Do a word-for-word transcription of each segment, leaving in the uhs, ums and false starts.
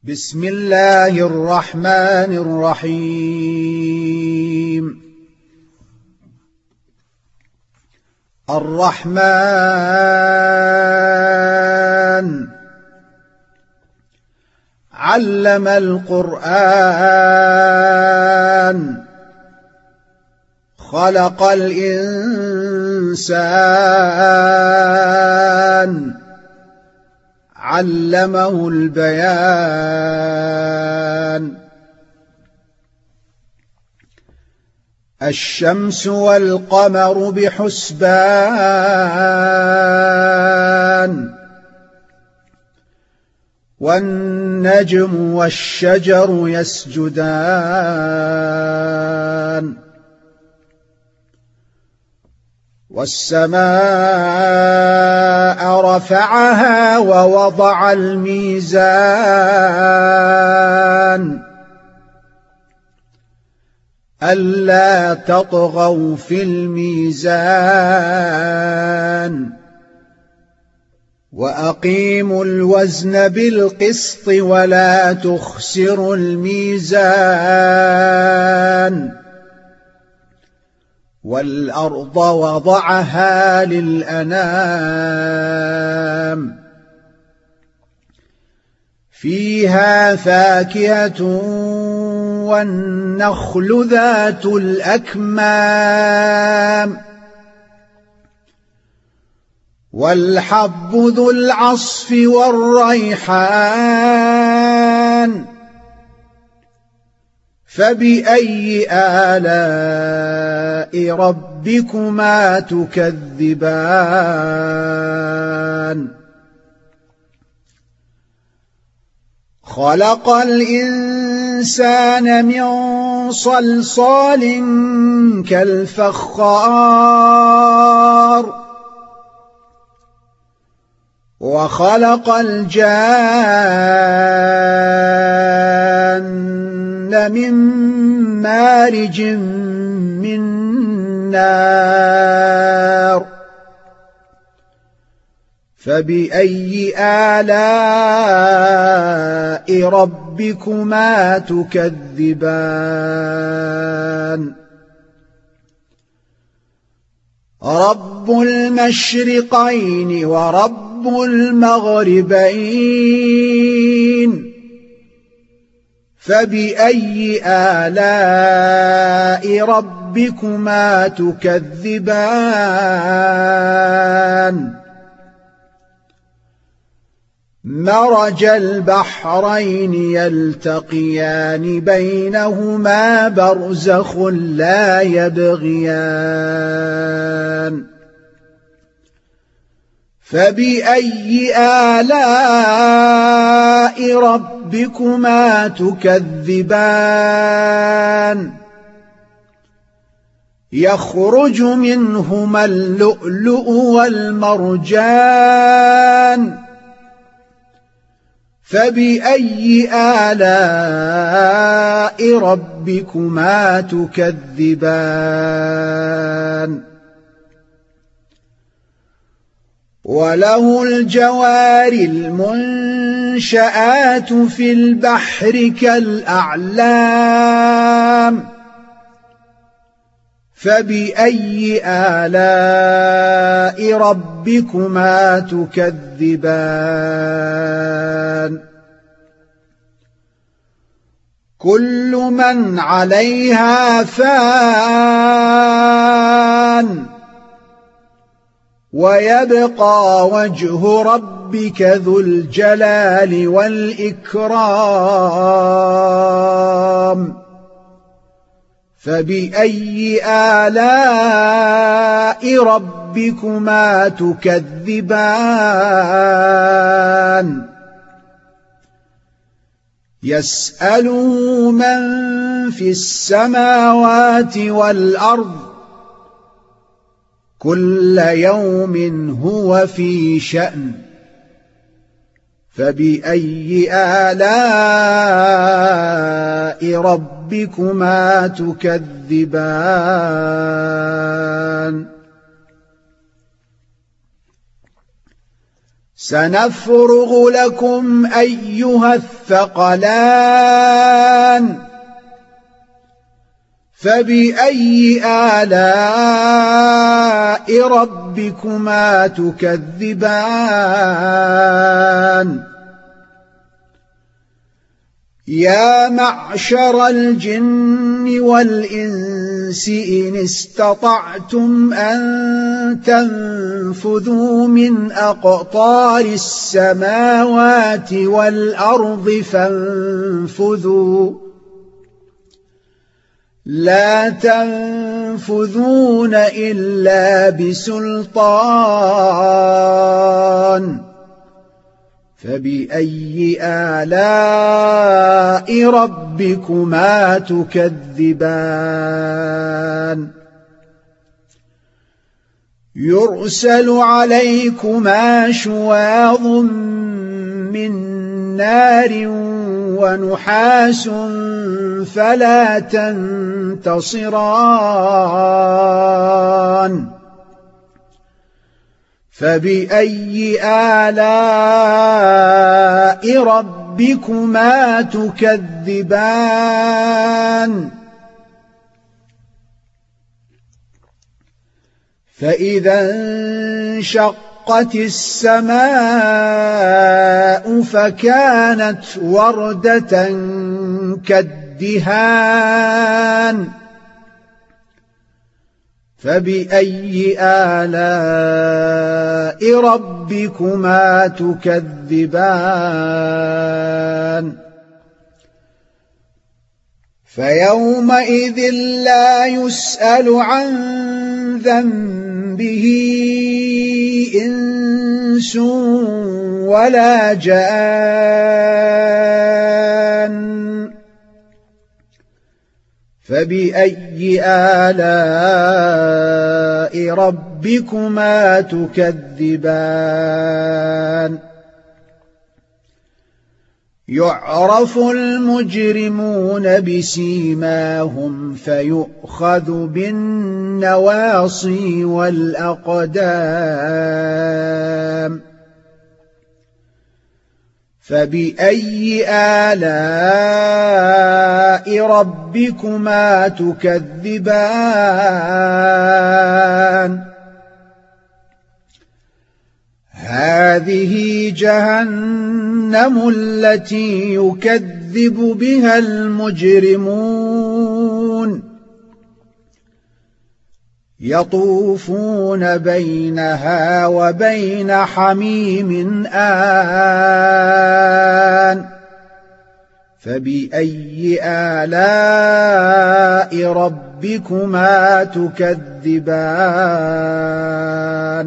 بسم الله الرحمن الرحيم الرحمن علم القرآن خلق الإنسان علمه البيان الشمس والقمر بحسبان والنجم والشجر يسجدان والسماء رفعها ووضع الميزان ألا تطغوا في الميزان وأقيموا الوزن بالقسط ولا تخسروا الميزان والأرض وضعها للأنام فيها فاكهة والنخل ذات الأكمام والحب ذو العصف والريحان فبأي آلاء ربكما تكذبان خلق الإنسان من صلصال كالفخار وخلق الجان من مارج من نار فبأي آلاء ربكما تكذبان رب المشرقين ورب المغربين فبأي آلاء ربكما تكذبان مرج البحرين يلتقيان بينهما برزخ لا يبغيان فبأي آلاء ربكما تكذبان يخرج منهما اللؤلؤ والمرجان فبأي آلاء ربكما تكذبان وله الجوار المنشآت في البحر كالأعلام فبأي آلاء ربكما تكذبان كل من عليها فان ويبقى وجه ربك ذو الجلال والإكرام فبأي آلاء ربكما تكذبان يسأله من في السماوات والأرض كل يوم هو في شأن فبأي آلاء ربكما تكذبان سنفرغ لكم أيها الثقلان فبأي آلاء ربكما تكذبان يا معشر الجن والإنس إن استطعتم أن تنفذوا من أقطار السماوات والأرض فانفذوا لا تنفذون إلا بسلطان فبأي آلاء ربكما تكذبان يرسل عليكما شواظ من نار ونحاس فلا تنتصران فبأي آلاء ربكما تكذبان فإذا انشقت السماء فكانت وردة كالدهان فبأي آلاء ربكما تكذبان فيومئذ لا يسأل عن ذنبه إنس ولا جان فبأي آلاء ربكما تكذبان يعرف المجرمون بسيماهم فيؤخذ بالنواصي والأقدام فبأي آلاء ربكما تكذبان هذه جهنم التي يكذب بها المجرمون يطوفون بينها وبين حميم آن فبأي آلاء ربكما تكذبان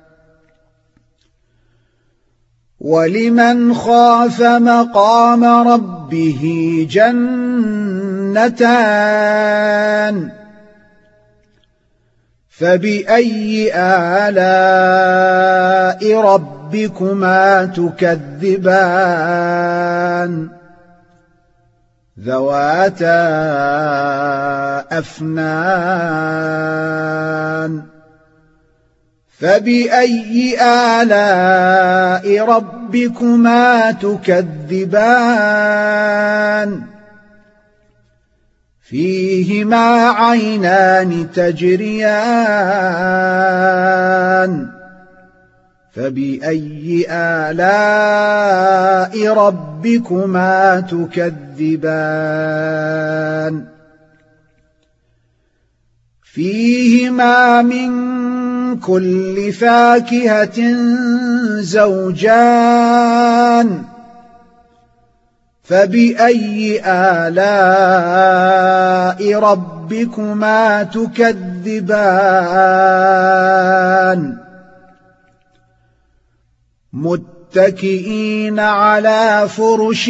ولمن خاف مقام ربه جنتان فبأي آلاء ربكما تكذبان ذواتا أفنان فبأي آلاء ربكما تكذبان فيهما عينان تجريان فبأي آلاء ربكما تكذبان فيهما من كل فاكهة زوجان فبأي آلاء ربكما تكذبان متكئين على فرش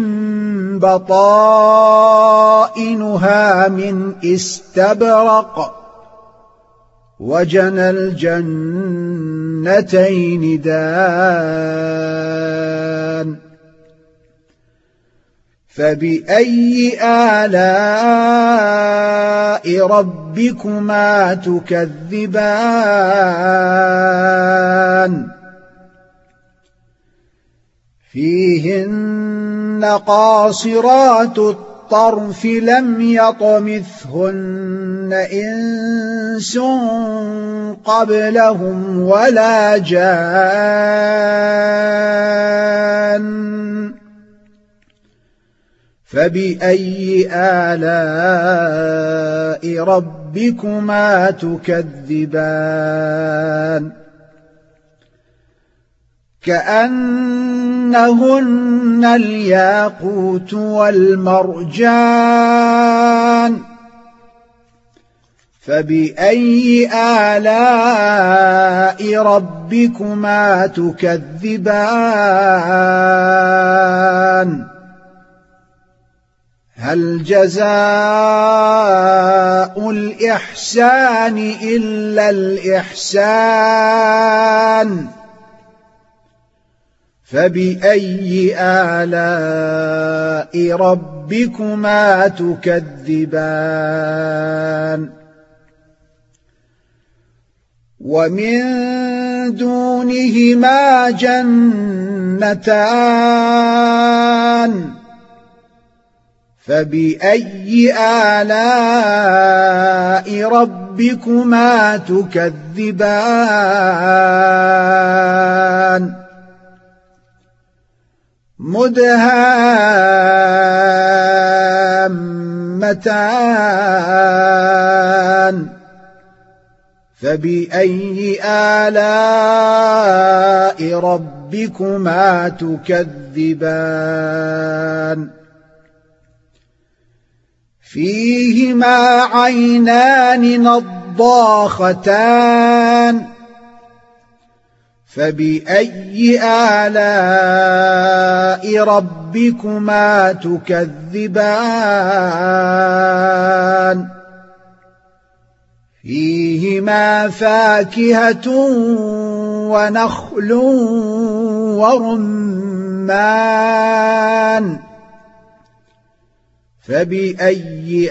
بطائنها من استبرق وجنى الجنتين دان فبأي آلاء ربكما تكذبان فيهن قاصرات الطرف لم يطمثهن إنس قبلهم ولا جان فبأي آلاء ربكما تكذبان كأنهن الياقوت والمرجان فبأي آلاء ربكما تكذبان هل جزاء الإحسان إلا الإحسان فبأي آلاء ربكما تكذبان ومن دونهما جنتان فبأي آلاء ربكما تكذبان مدهامتان فبأي آلاء ربكما تكذبان فيهما عينان نضاختان فبأي آلاء ربكما تكذبان فيهما فاكهة ونخل ورمان فبأي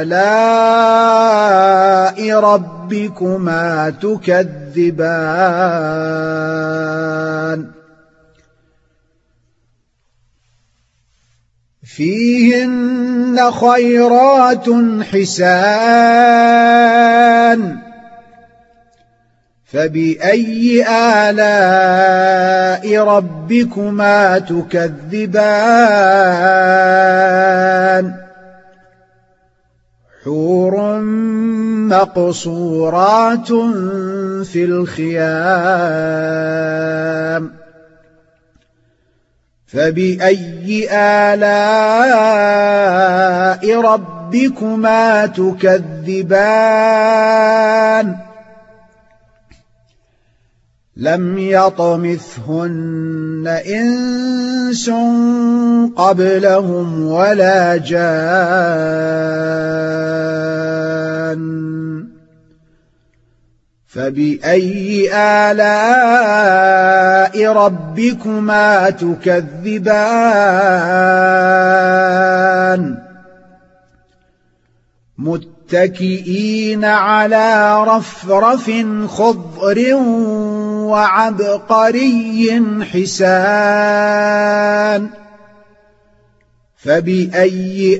آلاء ربكما تكذبان فيهن خيرات حسان فبأي آلاء ربكما تكذبان حور مقصورات في الخيام فبأي آلاء ربكما تكذبان لم يطمثهن إنس قبلهم ولا جان فبأي آلاء ربكما تكذبان متكئين على رفرف خضر وعبقري حسان فبأي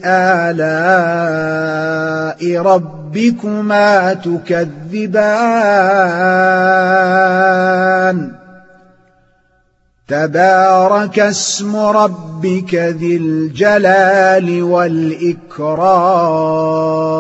آلاء ربكما تكذبان تبارك اسم ربك ذي الجلال والإكرام